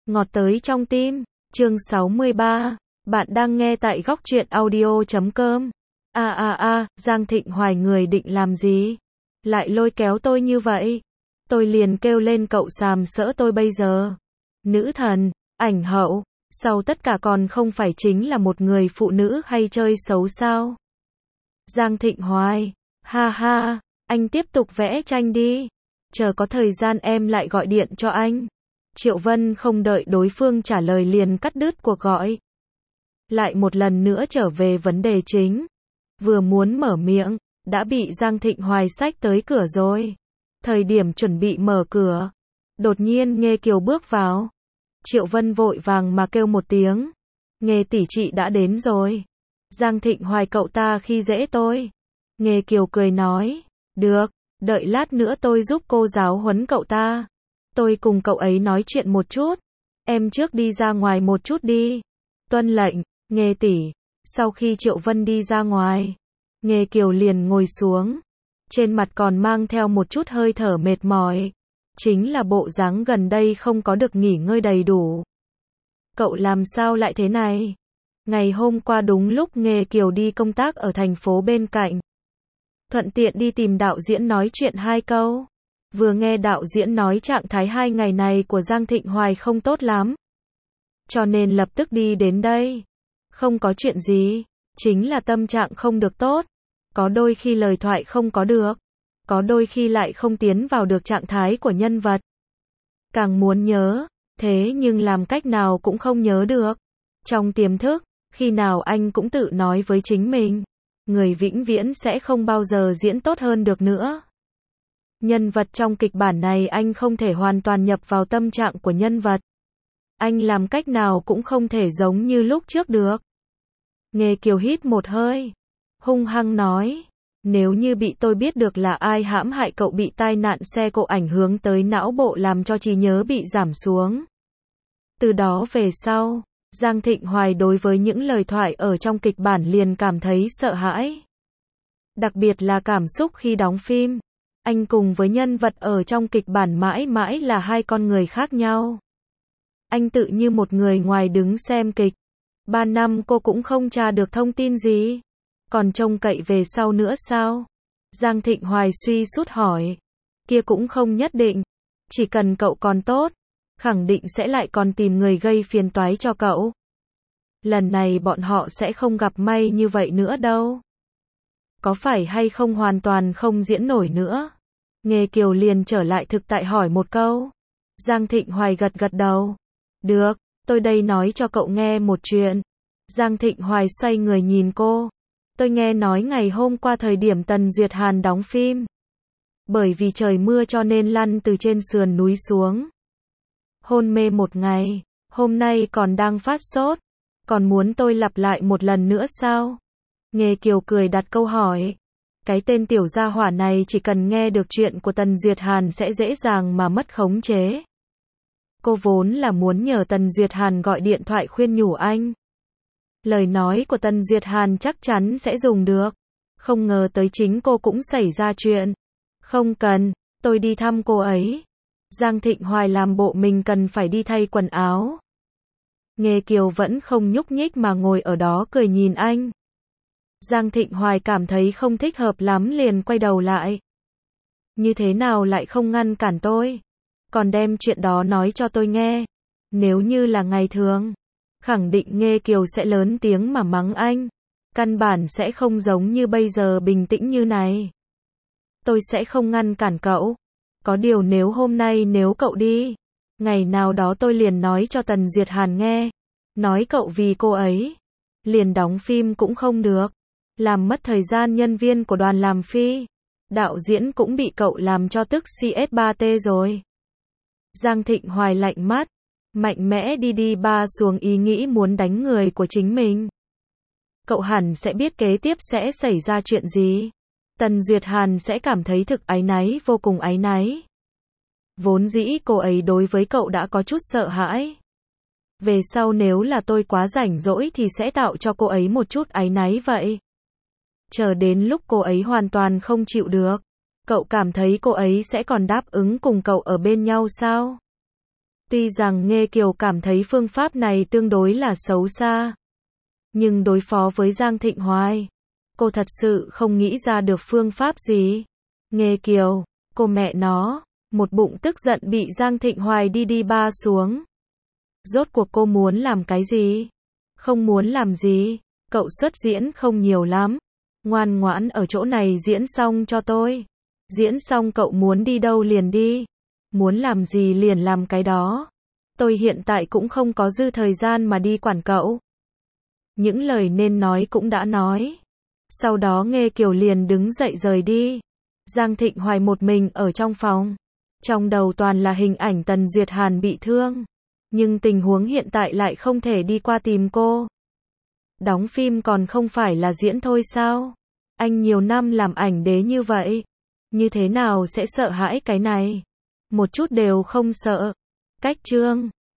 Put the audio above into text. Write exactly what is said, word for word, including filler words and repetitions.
Ngọt tới trong tim, chương sáu mươi ba. Bạn đang nghe tại góc truyện audio chấm com. A a a, Giang Thịnh Hoài người định làm gì? Lại lôi kéo tôi như vậy. Tôi liền kêu lên cậu sàm sỡ tôi bây giờ. Nữ thần, ảnh hậu, sau tất cả còn không phải chính là một người phụ nữ hay chơi xấu sao? Giang Thịnh Hoài, ha ha, anh tiếp tục vẽ tranh đi. Chờ có thời gian em lại gọi điện cho anh. Triệu Vân không đợi đối phương trả lời liền cắt đứt cuộc gọi. Lại một lần nữa trở về vấn đề chính. Vừa muốn mở miệng, đã bị Giang Thịnh Hoài xách tới cửa rồi. Thời điểm chuẩn bị mở cửa, đột nhiên Nghê Kiều bước vào. Triệu Vân vội vàng mà kêu một tiếng. Nghê tỷ chị đã đến rồi. Giang Thịnh Hoài cậu ta khi dễ tôi. Nghê Kiều cười nói, được, đợi lát nữa tôi giúp cô giáo huấn cậu ta. Tôi cùng cậu ấy nói chuyện một chút. Em trước đi ra ngoài một chút đi. Tuân lệnh, Nghê tỷ. Sau khi Triệu Vân đi ra ngoài, Nghê Kiều liền ngồi xuống. Trên mặt còn mang theo một chút hơi thở mệt mỏi. Chính là bộ dáng gần đây không có được nghỉ ngơi đầy đủ. Cậu làm sao lại thế này? Ngày hôm qua đúng lúc Nghê Kiều đi công tác ở thành phố bên cạnh. Thuận tiện đi tìm đạo diễn nói chuyện hai câu. Vừa nghe đạo diễn nói trạng thái hai ngày này của Giang Thịnh Hoài không tốt lắm. Cho nên lập tức đi đến đây. Không có chuyện gì, chính là tâm trạng không được tốt. Có đôi khi lời thoại không có được. Có đôi khi lại không tiến vào được trạng thái của nhân vật. Càng muốn nhớ, thế nhưng làm cách nào cũng không nhớ được. Trong tiềm thức, khi nào anh cũng tự nói với chính mình. Người vĩnh viễn sẽ không bao giờ diễn tốt hơn được nữa. Nhân vật trong kịch bản này anh không thể hoàn toàn nhập vào tâm trạng của nhân vật. Anh làm cách nào cũng không thể giống như lúc trước được. Nghê Kiều hít một hơi. Hung hăng nói. Nếu như bị tôi biết được là ai hãm hại cậu bị tai nạn xe cộ ảnh hưởng tới não bộ làm cho trí nhớ bị giảm xuống. Từ đó về sau, Giang Thịnh Hoài đối với những lời thoại ở trong kịch bản liền cảm thấy sợ hãi. Đặc biệt là cảm xúc khi đóng phim. Anh cùng với nhân vật ở trong kịch bản mãi mãi là hai con người khác nhau. Anh tự như một người ngoài đứng xem kịch. Ba năm cô cũng không tra được thông tin gì. Còn trông cậy về sau nữa sao? Giang Thịnh Hoài suy sút hỏi. Kia cũng không nhất định. Chỉ cần cậu còn tốt, khẳng định sẽ lại còn tìm người gây phiền toái cho cậu. Lần này bọn họ sẽ không gặp may như vậy nữa đâu. Có phải hay không hoàn toàn không diễn nổi nữa? Nghê Kiều liền trở lại thực tại hỏi một câu. Giang Thịnh Hoài gật gật đầu. Được, tôi đây nói cho cậu nghe một chuyện. Giang Thịnh Hoài xoay người nhìn cô. Tôi nghe nói ngày hôm qua thời điểm Tần Duyệt Hàn đóng phim. Bởi vì trời mưa cho nên lăn từ trên sườn núi xuống. Hôn mê một ngày, hôm nay còn đang phát sốt. Còn muốn tôi lặp lại một lần nữa sao? Nghê Kiều cười đặt câu hỏi. Cái tên tiểu gia hỏa này chỉ cần nghe được chuyện của Tần Duyệt Hàn sẽ dễ dàng mà mất khống chế. Cô vốn là muốn nhờ Tần Duyệt Hàn gọi điện thoại khuyên nhủ anh. Lời nói của Tần Duyệt Hàn chắc chắn sẽ dùng được. Không ngờ tới chính cô cũng xảy ra chuyện. Không cần, tôi đi thăm cô ấy. Giang Thịnh Hoài làm bộ mình cần phải đi thay quần áo. Nghê Kiều vẫn không nhúc nhích mà ngồi ở đó cười nhìn anh. Giang Thịnh Hoài cảm thấy không thích hợp lắm liền quay đầu lại. Như thế nào lại không ngăn cản tôi? Còn đem chuyện đó nói cho tôi nghe. Nếu như là ngày thường, khẳng định Nghê Kiều sẽ lớn tiếng mà mắng anh. Căn bản sẽ không giống như bây giờ bình tĩnh như này. Tôi sẽ không ngăn cản cậu. Có điều nếu hôm nay nếu cậu đi, ngày nào đó tôi liền nói cho Tần Duyệt Hàn nghe. Nói cậu vì cô ấy, liền đóng phim cũng không được. Làm mất thời gian nhân viên của đoàn làm phi. Đạo diễn cũng bị cậu làm cho tức xê ét ba tê rồi. Giang Thịnh Hoài lạnh mắt, mạnh mẽ đi đi ba xuống ý nghĩ muốn đánh người của chính mình. Cậu hẳn sẽ biết kế tiếp sẽ xảy ra chuyện gì. Tần Duyệt Hàn sẽ cảm thấy thực áy náy, vô cùng áy náy. Vốn dĩ cô ấy đối với cậu đã có chút sợ hãi. Về sau nếu là tôi quá rảnh rỗi thì sẽ tạo cho cô ấy một chút áy náy vậy. Chờ đến lúc cô ấy hoàn toàn không chịu được, cậu cảm thấy cô ấy sẽ còn đáp ứng cùng cậu ở bên nhau sao? Tuy rằng Nghê Kiều cảm thấy phương pháp này tương đối là xấu xa, nhưng đối phó với Giang Thịnh Hoài, cô thật sự không nghĩ ra được phương pháp gì. Nghê Kiều, cô mẹ nó, một bụng tức giận bị Giang Thịnh Hoài đi đi ba xuống. Rốt cuộc cô muốn làm cái gì? Không muốn làm gì, cậu xuất diễn không nhiều lắm. Ngoan ngoãn ở chỗ này diễn xong cho tôi. Diễn xong cậu muốn đi đâu liền đi. Muốn làm gì liền làm cái đó. Tôi hiện tại cũng không có dư thời gian mà đi quản cậu. Những lời nên nói cũng đã nói. Sau đó Nghê Kiều liền đứng dậy rời đi. Giang Thịnh Hoài một mình ở trong phòng. Trong đầu toàn là hình ảnh Tần Duyệt Hàn bị thương. Nhưng tình huống hiện tại lại không thể đi qua tìm cô. Đóng phim còn không phải là diễn thôi sao? Anh nhiều năm làm ảnh đế như vậy. Như thế nào sẽ sợ hãi cái này? Một chút đều không sợ. Cách chương